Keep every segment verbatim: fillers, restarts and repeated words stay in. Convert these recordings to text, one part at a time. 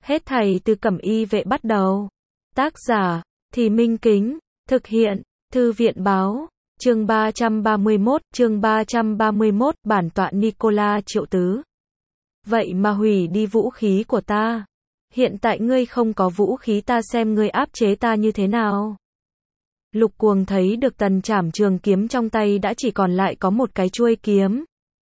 Hết thảy từ Cẩm Y vệ bắt đầu. Tác giả, Thì Minh Kính, thực hiện, Thư viện báo, chương ba trăm ba mươi mốt, chương ba trăm ba mươi mốt, bản tọa Nicola Triệu Tứ. Vậy mà hủy đi vũ khí của ta. Hiện tại ngươi không có vũ khí, ta xem ngươi áp chế ta như thế nào. Lục Cuồng thấy được Tần Trảm trường kiếm trong tay đã chỉ còn lại có một cái chuôi kiếm.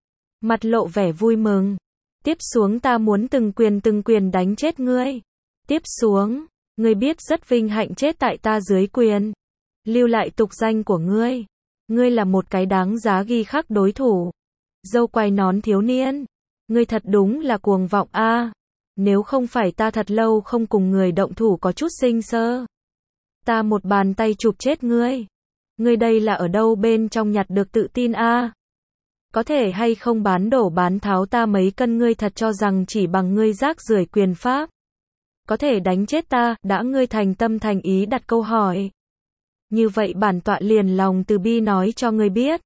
Mặt lộ vẻ vui mừng. Tiếp xuống ta muốn từng quyền từng quyền đánh chết ngươi. Tiếp xuống, ngươi biết rất vinh hạnh chết tại ta dưới quyền. Lưu lại tục danh của ngươi. Ngươi là một cái đáng giá ghi khắc đối thủ. Dâu quai nón thiếu niên. Ngươi thật đúng là cuồng vọng a. À. Nếu không phải ta thật lâu không cùng người động thủ có chút sinh sơ. Ta một bàn tay chụp chết ngươi. Ngươi đây là ở đâu bên trong nhặt được tự tin a? À. Có thể hay không bán đổ bán tháo ta mấy cân, ngươi thật cho rằng chỉ bằng ngươi rác rưởi quyền pháp có thể đánh chết ta, đã ngươi thành tâm thành ý đặt câu hỏi. Như vậy bản tọa liền lòng từ bi nói cho ngươi biết.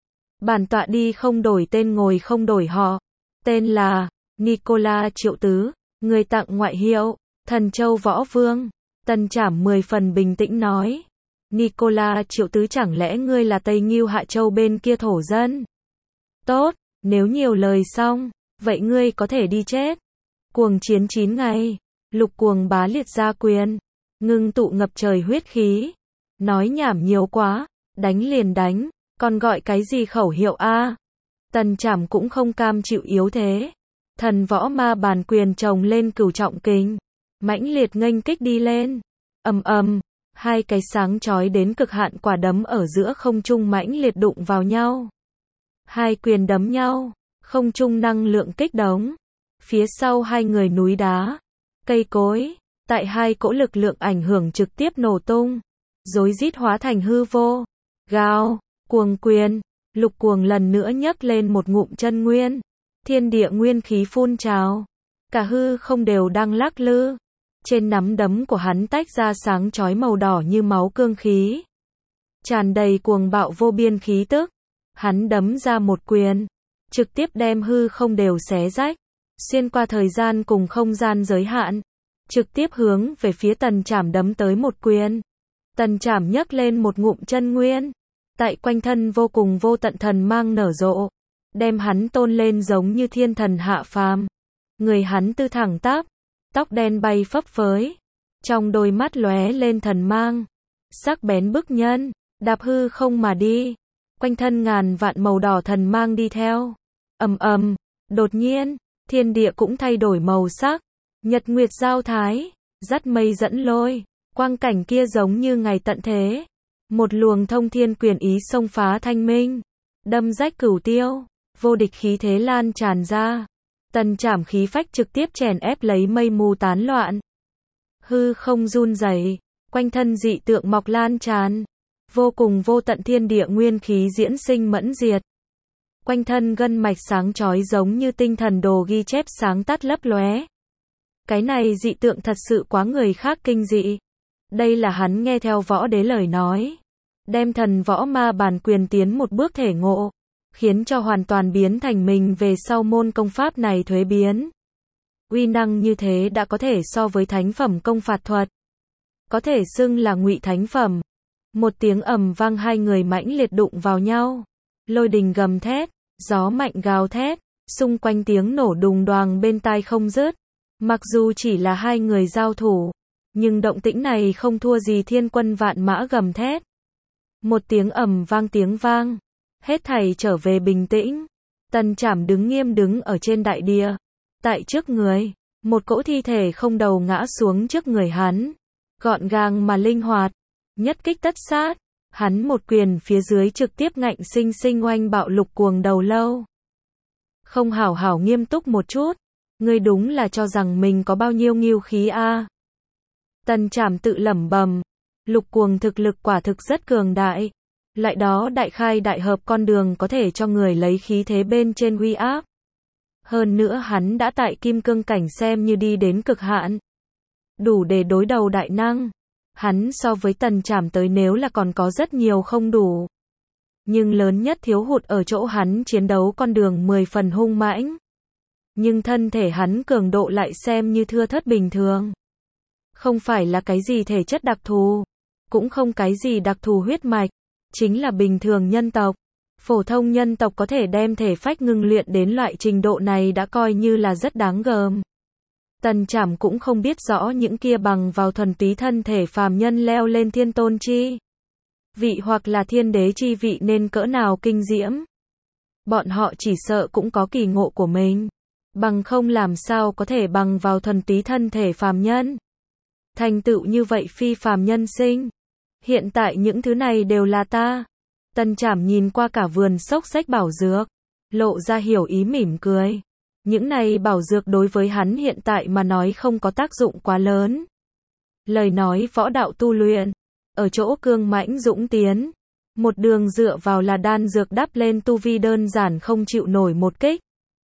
Bản tọa đi không đổi tên ngồi không đổi họ. Tên là Nicola Triệu Tứ, người tặng ngoại hiệu Thần Châu Võ Vương. Tần Trảm mười phần bình tĩnh nói. Nicola Triệu Tứ, chẳng lẽ ngươi là Tây Ngưu Hạ Châu bên kia thổ dân? Tốt, nếu nhiều lời xong, vậy ngươi có thể đi chết. Cuồng chiến chín ngày. Lục Cuồng bá liệt ra quyền, ngưng tụ ngập trời huyết khí. Nói nhảm nhiều quá, đánh liền đánh, còn gọi cái gì khẩu hiệu a? À? Tần Trảm cũng không cam chịu yếu thế. Thần võ ma bàn quyền chồng lên cửu trọng kình, mãnh liệt nghênh kích đi lên. Ầm ầm, hai cái sáng chói đến cực hạn quả đấm ở giữa không trung mãnh liệt đụng vào nhau. Hai quyền đấm nhau, không trung năng lượng kích đống. Phía sau hai người núi đá, cây cối, tại hai cỗ lực lượng ảnh hưởng trực tiếp nổ tung, rối rít hóa thành hư vô. Gào, cuồng quyền, Lục Cuồng lần nữa nhấc lên một ngụm chân nguyên, thiên địa nguyên khí phun trào, cả hư không đều đang lắc lư. Trên nắm đấm của hắn tách ra sáng chói màu đỏ như máu cương khí, tràn đầy cuồng bạo vô biên khí tức. Hắn đấm ra một quyền, trực tiếp đem hư không đều xé rách, xuyên qua thời gian cùng không gian giới hạn, trực tiếp hướng về phía Tần Trảm đấm tới một quyền. Tần Trảm nhấc lên một ngụm chân nguyên, tại quanh thân vô cùng vô tận thần mang nở rộ, đem hắn tôn lên giống như thiên thần hạ phàm. Người hắn tư thẳng tắp, tóc đen bay phấp phới, trong đôi mắt lóe lên thần mang, sắc bén bức nhân, đạp hư không mà đi. Quanh thân ngàn vạn màu đỏ thần mang đi theo. Ầm ầm, đột nhiên, thiên địa cũng thay đổi màu sắc. Nhật nguyệt giao thái, dắt mây dẫn lôi, quang cảnh kia giống như ngày tận thế. Một luồng thông thiên quyền ý xông phá thanh minh, đâm rách cửu tiêu, vô địch khí thế lan tràn ra. Tần Trảm khí phách trực tiếp chèn ép lấy mây mù tán loạn. Hư không run rẩy, quanh thân dị tượng mọc lan tràn. Vô cùng vô tận thiên địa nguyên khí diễn sinh mẫn diệt. Quanh thân gân mạch sáng chói giống như tinh thần đồ ghi chép sáng tắt lấp lóe. Cái này dị tượng thật sự quá người khác kinh dị. Đây là hắn nghe theo võ đế lời nói, đem thần võ ma bàn quyền tiến một bước thể ngộ, khiến cho hoàn toàn biến thành mình về sau môn công pháp này thuế biến. Uy năng như thế đã có thể so với thánh phẩm công phạt thuật, có thể xưng là ngụy thánh phẩm. Một tiếng ầm vang, hai người mãnh liệt đụng vào nhau. Lôi đình gầm thét, gió mạnh gào thét, xung quanh tiếng nổ đùng đoàng bên tai không dứt. Mặc dù chỉ là hai người giao thủ, nhưng động tĩnh này không thua gì thiên quân vạn mã gầm thét. Một tiếng ầm vang tiếng vang, hết thảy trở về bình tĩnh. Tần Trảm đứng nghiêm đứng ở trên đại địa, tại trước người, một cỗ thi thể không đầu ngã xuống trước người hắn, gọn gàng mà linh hoạt. Nhất kích tất sát, hắn một quyền phía dưới trực tiếp ngạnh sinh sinh oanh bạo Lục Cuồng đầu lâu. Không hảo hảo nghiêm túc một chút, ngươi đúng là cho rằng mình có bao nhiêu ngưu khí a? À? Tần Trảm tự lẩm bẩm, Lục Cuồng thực lực quả thực rất cường đại, lại đó đại khai đại hợp con đường có thể cho người lấy khí thế bên trên uy áp. Hơn nữa hắn đã tại kim cương cảnh xem như đi đến cực hạn, đủ để đối đầu đại năng. Hắn so với Tần Trảm tới nếu là còn có rất nhiều không đủ. Nhưng lớn nhất thiếu hụt ở chỗ hắn chiến đấu con đường mười phần hung mãnh. Nhưng thân thể hắn cường độ lại xem như thưa thớt bình thường. Không phải là cái gì thể chất đặc thù, cũng không cái gì đặc thù huyết mạch, chính là bình thường nhân tộc. Phổ thông nhân tộc có thể đem thể phách ngưng luyện đến loại trình độ này đã coi như là rất đáng gờm. Tần Trảm cũng không biết rõ những kia bằng vào thuần túy thân thể phàm nhân leo lên thiên tôn chi vị hoặc là thiên đế chi vị nên cỡ nào kinh diễm. Bọn họ chỉ sợ cũng có kỳ ngộ của mình, bằng không làm sao có thể bằng vào thuần túy thân thể phàm nhân. Thành tựu như vậy phi phàm nhân sinh. Hiện tại những thứ này đều là ta. Tần Trảm nhìn qua cả vườn xốc xách bảo dược, lộ ra hiểu ý mỉm cười. Những này bảo dược đối với hắn hiện tại mà nói không có tác dụng quá lớn. Lời nói võ đạo tu luyện, ở chỗ cương mãnh dũng tiến, một đường dựa vào là đan dược đắp lên tu vi đơn giản không chịu nổi một kích.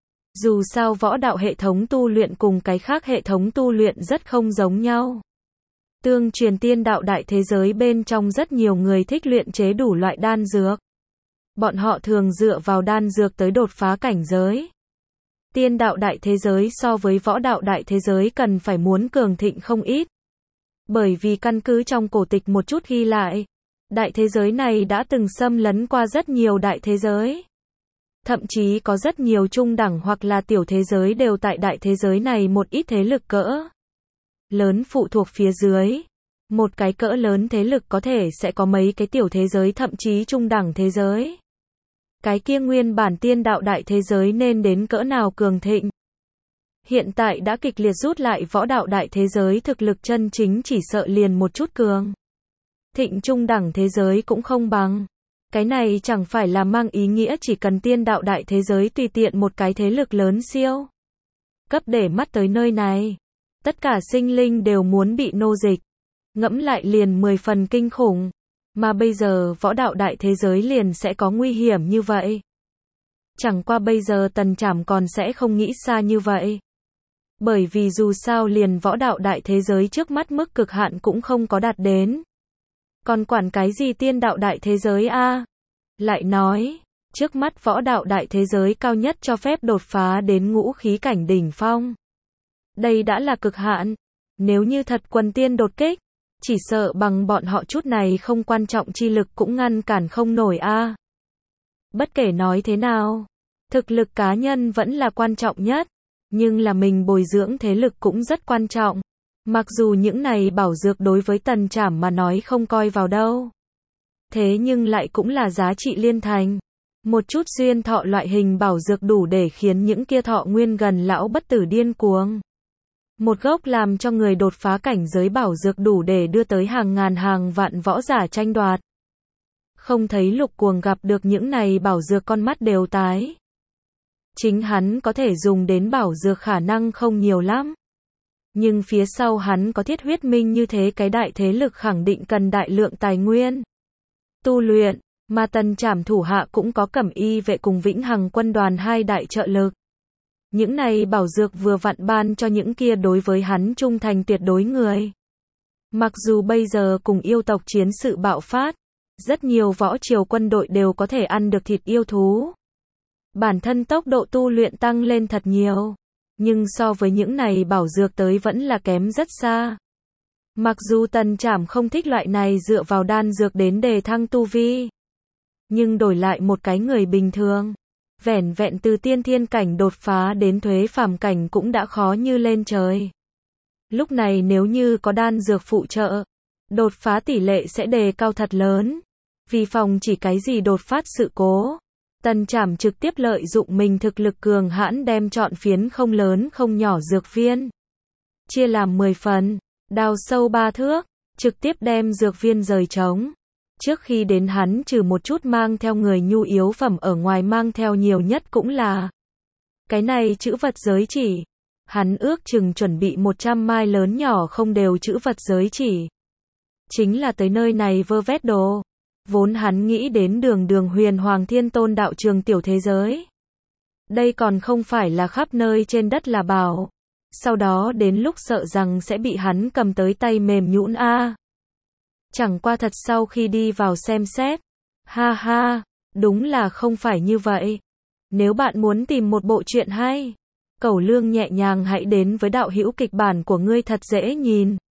Dù sao võ đạo hệ thống tu luyện cùng cái khác hệ thống tu luyện rất không giống nhau. Tương truyền tiên đạo đại thế giới bên trong rất nhiều người thích luyện chế đủ loại đan dược. Bọn họ thường dựa vào đan dược tới đột phá cảnh giới. Tiên đạo đại thế giới so với võ đạo đại thế giới cần phải muốn cường thịnh không ít. Bởi vì căn cứ trong cổ tịch một chút ghi lại, đại thế giới này đã từng xâm lấn qua rất nhiều đại thế giới. Thậm chí có rất nhiều trung đẳng hoặc là tiểu thế giới đều tại đại thế giới này một ít thế lực cỡ lớn phụ thuộc phía dưới. Một cái cỡ lớn thế lực có thể sẽ có mấy cái tiểu thế giới thậm chí trung đẳng thế giới. Cái kia nguyên bản tiên đạo đại thế giới nên đến cỡ nào cường thịnh. Hiện tại đã kịch liệt rút lại võ đạo đại thế giới thực lực chân chính chỉ sợ liền một chút cường thịnh trung đẳng thế giới cũng không bằng. Cái này chẳng phải là mang ý nghĩa chỉ cần tiên đạo đại thế giới tùy tiện một cái thế lực lớn siêu cấp để mắt tới nơi này. Tất cả sinh linh đều muốn bị nô dịch. Ngẫm lại liền mười phần kinh khủng. Mà bây giờ võ đạo đại thế giới liền sẽ có nguy hiểm như vậy. Chẳng qua bây giờ Tần Trảm còn sẽ không nghĩ xa như vậy. Bởi vì dù sao liền võ đạo đại thế giới trước mắt mức cực hạn cũng không có đạt đến. Còn quản cái gì tiên đạo đại thế giới a? Lại nói, trước mắt võ đạo đại thế giới cao nhất cho phép đột phá đến ngũ khí cảnh đỉnh phong. Đây đã là cực hạn. Nếu như thật quần tiên đột kích, chỉ sợ bằng bọn họ chút này không quan trọng chi lực cũng ngăn cản không nổi a. Bất kể nói thế nào, thực lực cá nhân vẫn là quan trọng nhất, nhưng là mình bồi dưỡng thế lực cũng rất quan trọng. Mặc dù những này bảo dược đối với Tần Trảm mà nói không coi vào đâu. Thế nhưng lại cũng là giá trị liên thành. Một chút duyên thọ loại hình bảo dược đủ để khiến những kia thọ nguyên gần lão bất tử điên cuồng. Một gốc làm cho người đột phá cảnh giới bảo dược đủ để đưa tới hàng ngàn hàng vạn võ giả tranh đoạt. Không thấy Lục Cuồng gặp được những này bảo dược con mắt đều tái. Chính hắn có thể dùng đến bảo dược khả năng không nhiều lắm. Nhưng phía sau hắn có Thiết Huyết Minh như thế cái đại thế lực khẳng định cần đại lượng tài nguyên tu luyện, mà Tần Trảm thủ hạ cũng có Cẩm Y vệ cùng Vĩnh Hằng quân đoàn hai đại trợ lực. Những này bảo dược vừa vặn ban cho những kia đối với hắn trung thành tuyệt đối người. Mặc dù bây giờ cùng yêu tộc chiến sự bạo phát, rất nhiều võ triều quân đội đều có thể ăn được thịt yêu thú. Bản thân tốc độ tu luyện tăng lên thật nhiều, nhưng so với những này bảo dược tới vẫn là kém rất xa. Mặc dù Tần Trảm không thích loại này dựa vào đan dược đến đề thăng tu vi, nhưng đổi lại một cái người bình thường, vẻn vẹn từ tiên thiên cảnh đột phá đến thuế phàm cảnh cũng đã khó như lên trời. Lúc này nếu như có đan dược phụ trợ, đột phá tỷ lệ sẽ đề cao thật lớn. Vì phòng chỉ cái gì đột phát sự cố, Tần Trảm trực tiếp lợi dụng mình thực lực cường hãn đem chọn phiến không lớn không nhỏ dược viên chia làm mười phần, đào sâu ba thước, trực tiếp đem dược viên rời trống. Trước khi đến hắn trừ một chút mang theo người nhu yếu phẩm ở ngoài mang theo nhiều nhất cũng là cái này chữ vật giới chỉ. Hắn ước chừng chuẩn bị một trăm mai lớn nhỏ không đều chữ vật giới chỉ. Chính là tới nơi này vơ vét đồ. Vốn hắn nghĩ đến đường đường huyền hoàng thiên tôn đạo trường tiểu thế giới. Đây còn không phải là khắp nơi trên đất là bảo. Sau đó đến lúc sợ rằng sẽ bị hắn cầm tới tay mềm nhũn a. Chẳng qua thật sau khi đi vào xem xét. Ha ha, đúng là không phải như vậy. Nếu bạn muốn tìm một bộ truyện hay, Cẩu Lương nhẹ nhàng hãy đến với đạo hữu kịch bản của ngươi thật dễ nhìn.